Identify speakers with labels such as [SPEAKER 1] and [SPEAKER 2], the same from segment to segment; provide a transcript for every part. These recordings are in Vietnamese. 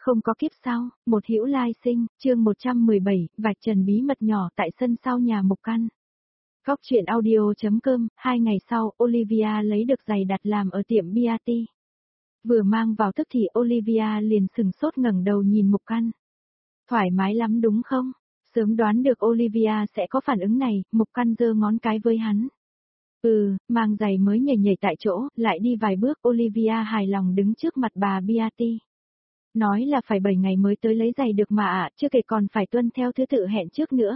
[SPEAKER 1] Không có kiếp sau, một hữu lai sinh, chương 117, vạch trần bí mật nhỏ tại sân sau nhà Mục Căn. Góc truyện audio.com, 2 ngày sau, Olivia lấy được giày đặt làm ở tiệm Biati. Vừa mang vào tức thì Olivia liền sừng sốt ngẩng đầu nhìn Mục Căn. Thoải mái lắm đúng không? Sớm đoán được Olivia sẽ có phản ứng này, Mục Căn giơ ngón cái với hắn. Mang giày mới nhảy nhảy tại chỗ, lại đi vài bước Olivia hài lòng đứng trước mặt bà Biati. Nói là phải 7 ngày mới tới lấy giày được mà ạ, chưa kể còn phải tuân theo thứ tự hẹn trước nữa.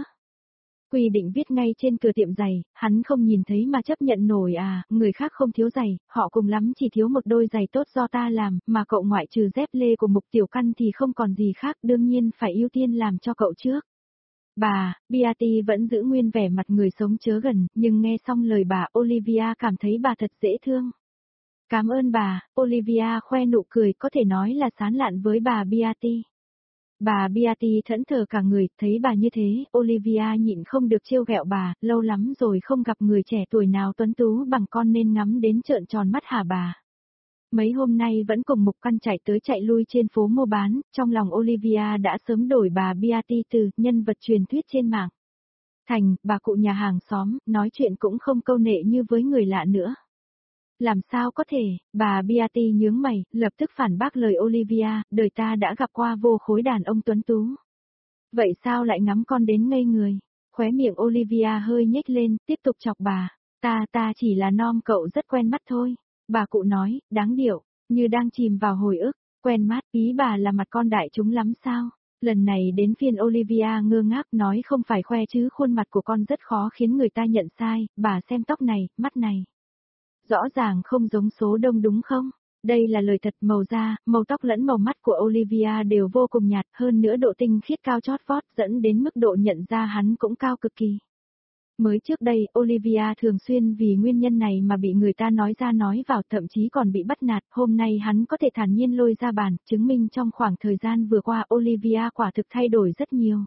[SPEAKER 1] Quy định viết ngay trên cửa tiệm giày, hắn không nhìn thấy mà chấp nhận nổi à, người khác không thiếu giày, họ cùng lắm chỉ thiếu một đôi giày tốt do ta làm, mà cậu ngoại trừ dép lê của Mục Tiểu Căn thì không còn gì khác, đương nhiên phải ưu tiên làm cho cậu trước. Bà, Biati vẫn giữ nguyên vẻ mặt người sống chớ gần, nhưng nghe xong lời bà Olivia cảm thấy bà thật dễ thương. Cảm ơn bà, Olivia khoe nụ cười có thể nói là sán lạn với bà Biati. Bà Biati thẫn thờ cả người, thấy bà như thế, Olivia nhịn không được trêu ghẹo bà, lâu lắm rồi không gặp người trẻ tuổi nào tuấn tú bằng con nên ngắm đến trợn tròn mắt hả bà. Mấy hôm nay vẫn cùng Mục Căn chạy tới chạy lui trên phố mua bán, trong lòng Olivia đã sớm đổi bà Biati từ nhân vật truyền thuyết trên mạng. Thành, bà cụ nhà hàng xóm, nói chuyện cũng không câu nệ như với người lạ nữa. Làm sao có thể, bà Biati nhướng mày, lập tức phản bác lời Olivia, đời ta đã gặp qua vô khối đàn ông tuấn tú. Vậy sao lại ngắm con đến ngây người? Khóe miệng Olivia hơi nhếch lên, tiếp tục chọc bà. Ta chỉ là nom cậu rất quen mắt thôi. Bà cụ nói, đáng điệu, như đang chìm vào hồi ức, quen mắt, ý bà là mặt con đại chúng lắm sao? Lần này đến phiên Olivia ngơ ngác nói không phải khoe chứ khuôn mặt của con rất khó khiến người ta nhận sai, bà xem tóc này, mắt này. Rõ ràng không giống số đông đúng không? Đây là lời thật, màu da, màu tóc lẫn màu mắt của Olivia đều vô cùng nhạt, hơn nữa độ tinh khiết cao chót vót dẫn đến mức độ nhận ra hắn cũng cao cực kỳ. Mới trước đây, Olivia thường xuyên vì nguyên nhân này mà bị người ta nói ra nói vào, thậm chí còn bị bắt nạt, hôm nay hắn có thể thản nhiên lôi ra bàn, chứng minh trong khoảng thời gian vừa qua Olivia quả thực thay đổi rất nhiều.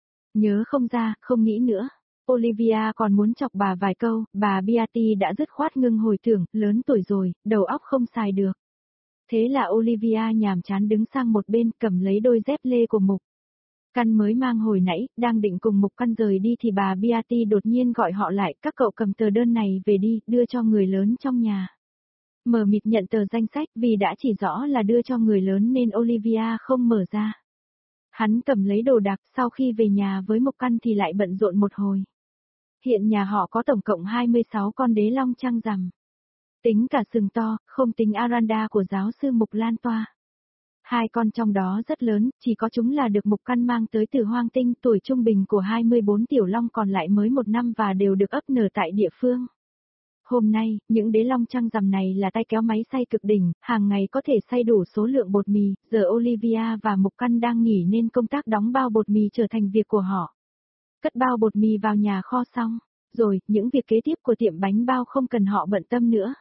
[SPEAKER 1] Nhớ không ra, không nghĩ nữa. Olivia còn muốn chọc bà vài câu, bà Biati đã dứt khoát ngưng hồi tưởng, lớn tuổi rồi, đầu óc không xài được. Thế là Olivia nhàm chán đứng sang một bên, cầm lấy đôi dép lê của Mục Căn mới mang hồi nãy, đang định cùng Mục Căn rời đi thì bà Biati đột nhiên gọi họ lại, các cậu cầm tờ đơn này về đi, đưa cho người lớn trong nhà. Mờ mịt nhận tờ danh sách vì đã chỉ rõ là đưa cho người lớn nên Olivia không mở ra. Hắn cầm lấy đồ đạc, sau khi về nhà với Mục Căn thì lại bận rộn một hồi. Hiện nhà họ có tổng cộng 26 con đế long trăng rằm. Tính cả sừng to, không tính Aranda của giáo sư Mục Lan Toa. 2 con trong đó rất lớn, chỉ có chúng là được Mục Căn mang tới từ hoang tinh, tuổi trung bình của 24 tiểu long còn lại mới 1 năm và đều được ấp nở tại địa phương. Hôm nay, những đế long trăng rằm này là tay kéo máy xay cực đỉnh, hàng ngày có thể xay đủ số lượng bột mì, giờ Olivia và Mục Căn đang nghỉ nên công tác đóng bao bột mì trở thành việc của họ. Cất bao bột mì vào nhà kho xong, rồi, những việc kế tiếp của tiệm bánh bao không cần họ bận tâm nữa.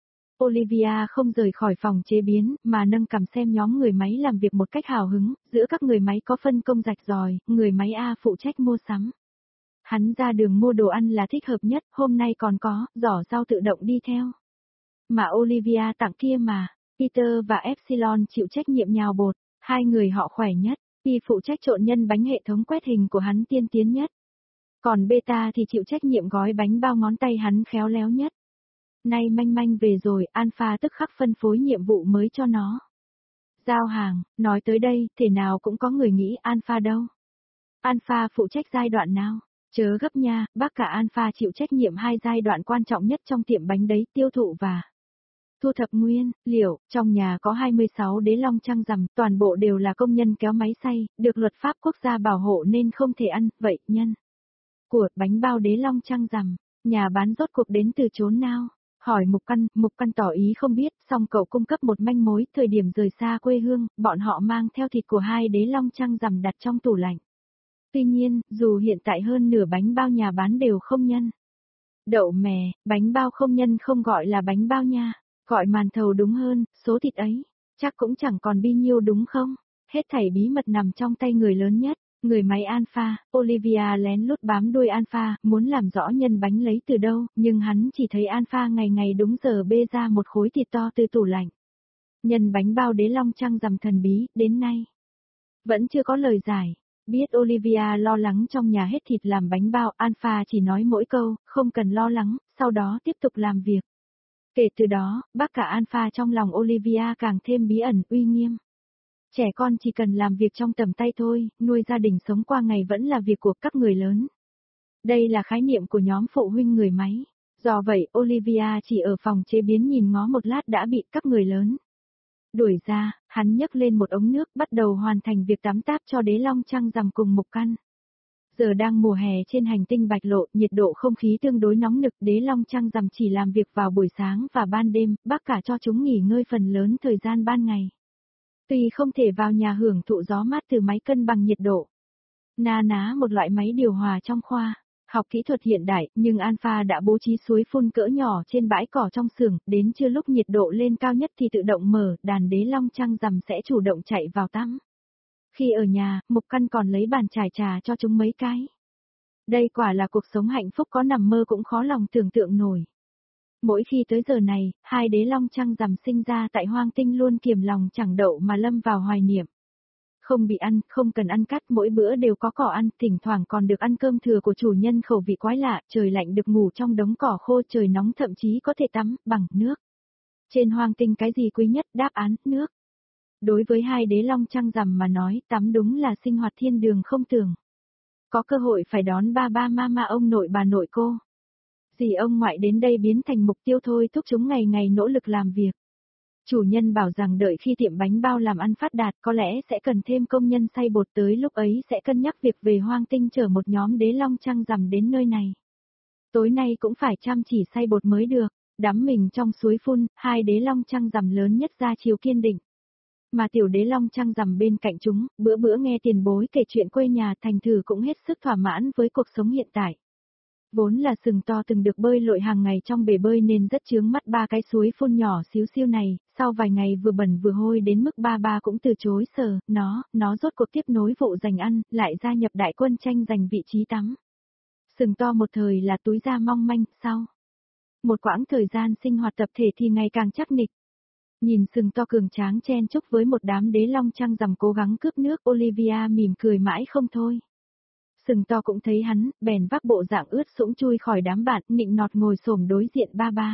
[SPEAKER 1] Olivia không rời khỏi phòng chế biến, mà nâng cằm xem nhóm người máy làm việc một cách hào hứng, giữa các người máy có phân công rạch ròi, người máy A phụ trách mua sắm. Hắn ra đường mua đồ ăn là thích hợp nhất, hôm nay còn có, giỏ rau tự động đi theo. Mà Olivia tặng kia mà, Peter và Epsilon chịu trách nhiệm nhào bột, 2 người họ khỏe nhất, Y phụ trách trộn nhân bánh hệ thống quét hình của hắn tiên tiến nhất. Còn Beta thì chịu trách nhiệm gói bánh bao ngón tay hắn khéo léo nhất. Nay manh manh về rồi, Alpha tức khắc phân phối nhiệm vụ mới cho nó. Giao hàng, nói tới đây, thể nào cũng có người nghĩ Alpha đâu. Alpha phụ trách giai đoạn nào? Chớ gấp nha, bác cả Alpha chịu trách nhiệm 2 giai đoạn quan trọng nhất trong tiệm bánh đấy, tiêu thụ và thu thập nguyên liệu. Trong nhà có 26 đế long trăng rằm, toàn bộ đều là công nhân kéo máy xay, được luật pháp quốc gia bảo hộ nên không thể ăn, vậy nhân của bánh bao đế long trăng rằm, nhà bán rốt cuộc đến từ chốn nào? Hỏi Mục Căn tỏ ý không biết, song cậu cung cấp một manh mối, thời điểm rời xa quê hương, bọn họ mang theo thịt của 2 đế long trăng rằm đặt trong tủ lạnh. Tuy nhiên, dù hiện tại hơn nửa bánh bao nhà bán đều không nhân. Đậu mè, bánh bao không nhân không gọi là bánh bao nha, gọi màn thầu đúng hơn, số thịt ấy, chắc cũng chẳng còn bi nhiêu đúng không? Hết thảy bí mật nằm trong tay người lớn nhất. Người máy Alpha, Olivia lén lút bám đuôi Alpha, muốn làm rõ nhân bánh lấy từ đâu, nhưng hắn chỉ thấy Alpha ngày ngày đúng giờ bê ra một khối thịt to từ tủ lạnh. Nhân bánh bao đế long trăng rằm thần bí, đến nay, Vẫn chưa có lời giải. Biết Olivia lo lắng trong nhà hết thịt làm bánh bao, Alpha chỉ nói mỗi câu, không cần lo lắng, sau đó tiếp tục làm việc. Kể từ đó, bác cả Alpha trong lòng Olivia càng thêm bí ẩn, uy nghiêm. Trẻ con chỉ cần làm việc trong tầm tay thôi, nuôi gia đình sống qua ngày vẫn là việc của các người lớn. Đây là khái niệm của nhóm phụ huynh người máy. Do vậy, Olivia chỉ ở phòng chế biến nhìn ngó một lát đã bị các người lớn đuổi ra, hắn nhấc lên một ống nước bắt đầu hoàn thành việc tắm táp cho đế long trăng rằm cùng mục căn. Giờ đang mùa hè trên hành tinh bạch lộ, nhiệt độ không khí tương đối nóng nực, đế long trăng rằm chỉ làm việc vào buổi sáng và ban đêm, bác cả cho chúng nghỉ ngơi phần lớn thời gian ban ngày. Tuy không thể vào nhà hưởng thụ gió mát từ máy cân bằng nhiệt độ, na ná một loại máy điều hòa trong khoa học kỹ thuật hiện đại, nhưng Alpha đã bố trí suối phun cỡ nhỏ trên bãi cỏ trong xưởng, đến trưa lúc nhiệt độ lên cao nhất thì tự động mở, đàn đế long trăng rằm sẽ chủ động chạy vào tắm. Khi ở nhà, Mục Căn còn lấy bàn chải trà cho chúng mấy cái. Đây quả là cuộc sống hạnh phúc có nằm mơ cũng khó lòng tưởng tượng nổi. Mỗi khi tới giờ này, hai đế long trăng rằm sinh ra tại hoang tinh luôn kiềm lòng chẳng đậu mà lâm vào hoài niệm. Không bị ăn, không cần ăn cắt, mỗi bữa đều có cỏ ăn, thỉnh thoảng còn được ăn cơm thừa của chủ nhân khẩu vị quái lạ, trời lạnh được ngủ trong đống cỏ khô, trời nóng thậm chí có thể tắm bằng nước. Trên hoang tinh cái gì quý nhất? Đáp án, nước. Đối với hai đế long trăng rằm mà nói, tắm đúng là sinh hoạt thiên đường không tưởng. Có cơ hội phải đón ba ba mama ông nội bà nội cô. Dì ông ngoại đến đây biến thành mục tiêu thôi, thúc chúng ngày ngày nỗ lực làm việc. Chủ nhân bảo rằng đợi khi tiệm bánh bao làm ăn phát đạt có lẽ sẽ cần thêm công nhân xay bột, tới lúc ấy sẽ cân nhắc việc về hoang tinh chở một nhóm đế long trăng rằm đến nơi này. Tối nay cũng phải chăm chỉ xay bột mới được, đắm mình trong suối phun, hai đế long trăng rằm lớn nhất ra chiều kiên định. Mà tiểu đế long trăng rằm bên cạnh chúng, bữa bữa nghe tiền bối kể chuyện quê nhà thành thử cũng hết sức thỏa mãn với cuộc sống hiện tại. Vốn là sừng to từng được bơi lội hàng ngày trong bể bơi nên rất chướng mắt ba cái suối phun nhỏ xíu xiu này, sau vài ngày vừa bẩn vừa hôi đến mức ba ba cũng từ chối sờ, nó rốt cuộc tiếp nối vụ giành ăn, lại gia nhập đại quân tranh giành vị trí tắm. Sừng to một thời là túi da mong manh, sau một quãng thời gian sinh hoạt tập thể thì ngày càng chắc nịch. Nhìn sừng to cường tráng chen chúc với một đám đế long trăng rằm cố gắng cướp nước, Olivia mỉm cười mãi không thôi. Sừng to cũng thấy hắn, bèn vác bộ dạng ướt sũng chui khỏi đám bạn, nịnh nọt ngồi xổm đối diện ba ba.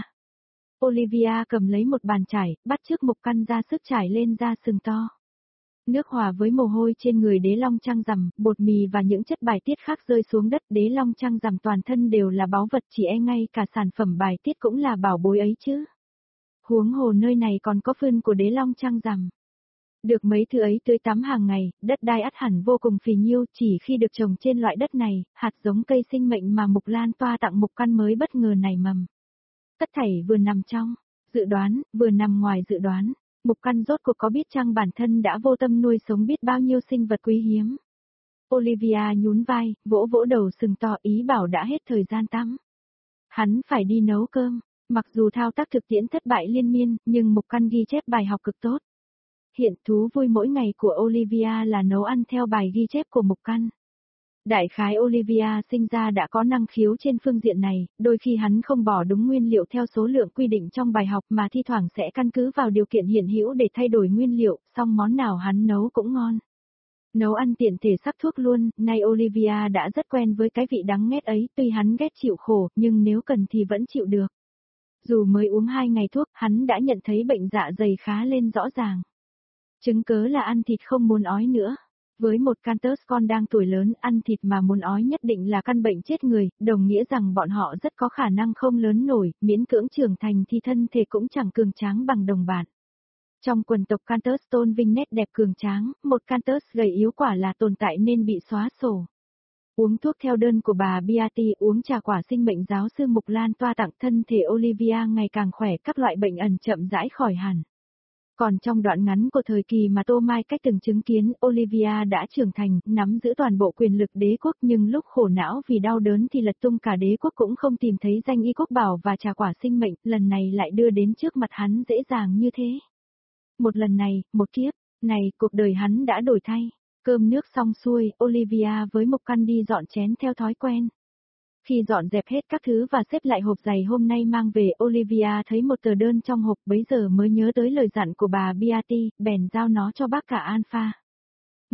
[SPEAKER 1] Olivia cầm lấy một bàn chải, bắt chước Mục Căn ra sức trải lên da sừng to. Nước hòa với mồ hôi trên người đế long trăng rằm, bột mì và những chất bài tiết khác rơi xuống đất, đế long trăng rằm toàn thân đều là báu vật, chỉ e ngay cả sản phẩm bài tiết cũng là bảo bối ấy chứ. Huống hồ nơi này còn có phân của đế long trăng rằm. Được mấy thứ ấy tưới tắm hàng ngày, đất đai ắt hẳn vô cùng phì nhiêu, chỉ khi được trồng trên loại đất này, hạt giống cây sinh mệnh mà Mục Lan toa tặng Mục Căn mới bất ngờ nảy mầm. Tất thảy vừa nằm trong dự đoán, vừa nằm ngoài dự đoán, Mục Căn rốt cuộc có biết chăng bản thân đã vô tâm nuôi sống biết bao nhiêu sinh vật quý hiếm. Olivia nhún vai, vỗ vỗ đầu sừng to, ý bảo đã hết thời gian tắm. Hắn phải đi nấu cơm, mặc dù thao tác thực tiễn thất bại liên miên, nhưng Mục Căn ghi chép bài học cực tốt. Hiện thú vui mỗi ngày của Olivia là nấu ăn theo bài ghi chép của Mục Căn. Đại khái Olivia sinh ra đã có năng khiếu trên phương diện này, đôi khi hắn không bỏ đúng nguyên liệu theo số lượng quy định trong bài học mà thi thoảng sẽ căn cứ vào điều kiện hiện hữu để thay đổi nguyên liệu, song món nào hắn nấu cũng ngon. Nấu ăn tiện thể sắc thuốc luôn, nay Olivia đã rất quen với cái vị đắng nghét ấy, tuy hắn ghét chịu khổ, nhưng nếu cần thì vẫn chịu được. Dù mới uống 2 ngày thuốc, hắn đã nhận thấy bệnh dạ dày khá lên rõ ràng. Chứng cớ là ăn thịt không muốn ói nữa. Với một Cantus con đang tuổi lớn, ăn thịt mà muốn ói nhất định là căn bệnh chết người, đồng nghĩa rằng bọn họ rất có khả năng không lớn nổi, miễn cưỡng trưởng thành thì thân thể cũng chẳng cường tráng bằng đồng bạn. Trong quần tộc Cantus tôn vinh nét đẹp cường tráng, một Cantus gầy yếu quả là tồn tại nên bị xóa sổ. Uống thuốc theo đơn của bà Beatty, uống trà quả sinh mệnh giáo sư Mục Lan toa tặng, thân thể Olivia ngày càng khỏe, các loại bệnh ẩn chậm rãi khỏi hẳn. Còn trong đoạn ngắn của thời kỳ mà Tô Mai cách từng chứng kiến, Olivia đã trưởng thành, nắm giữ toàn bộ quyền lực đế quốc, nhưng lúc khổ não vì đau đớn thì lật tung cả đế quốc cũng không tìm thấy danh y quốc bảo và trà quả sinh mệnh, lần này lại đưa đến trước mặt hắn dễ dàng như thế. Một lần này, một kiếp, này, cuộc đời hắn đã đổi thay. Cơm nước xong xuôi, Olivia với Mục Căn đi dọn chén theo thói quen. Khi dọn dẹp hết các thứ và xếp lại hộp giày hôm nay mang về, Olivia thấy một tờ đơn trong hộp, bấy giờ mới nhớ tới lời dặn của bà Beatty, bèn giao nó cho bác cả Alpha.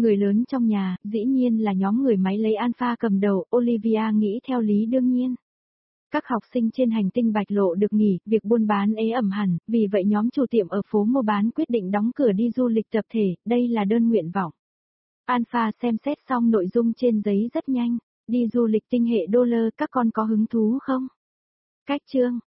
[SPEAKER 1] Người lớn trong nhà, dĩ nhiên là nhóm người máy lấy Alpha cầm đầu, Olivia nghĩ theo lý đương nhiên. Các học sinh trên hành tinh Bạch Lộ được nghỉ, việc buôn bán ế ẩm hẳn, vì vậy nhóm chủ tiệm ở phố mua bán quyết định đóng cửa đi du lịch tập thể, đây là đơn nguyện vọng. Alpha xem xét xong nội dung trên giấy rất nhanh, đi du lịch tinh hệ đô lơ các con có hứng thú không? Cách chương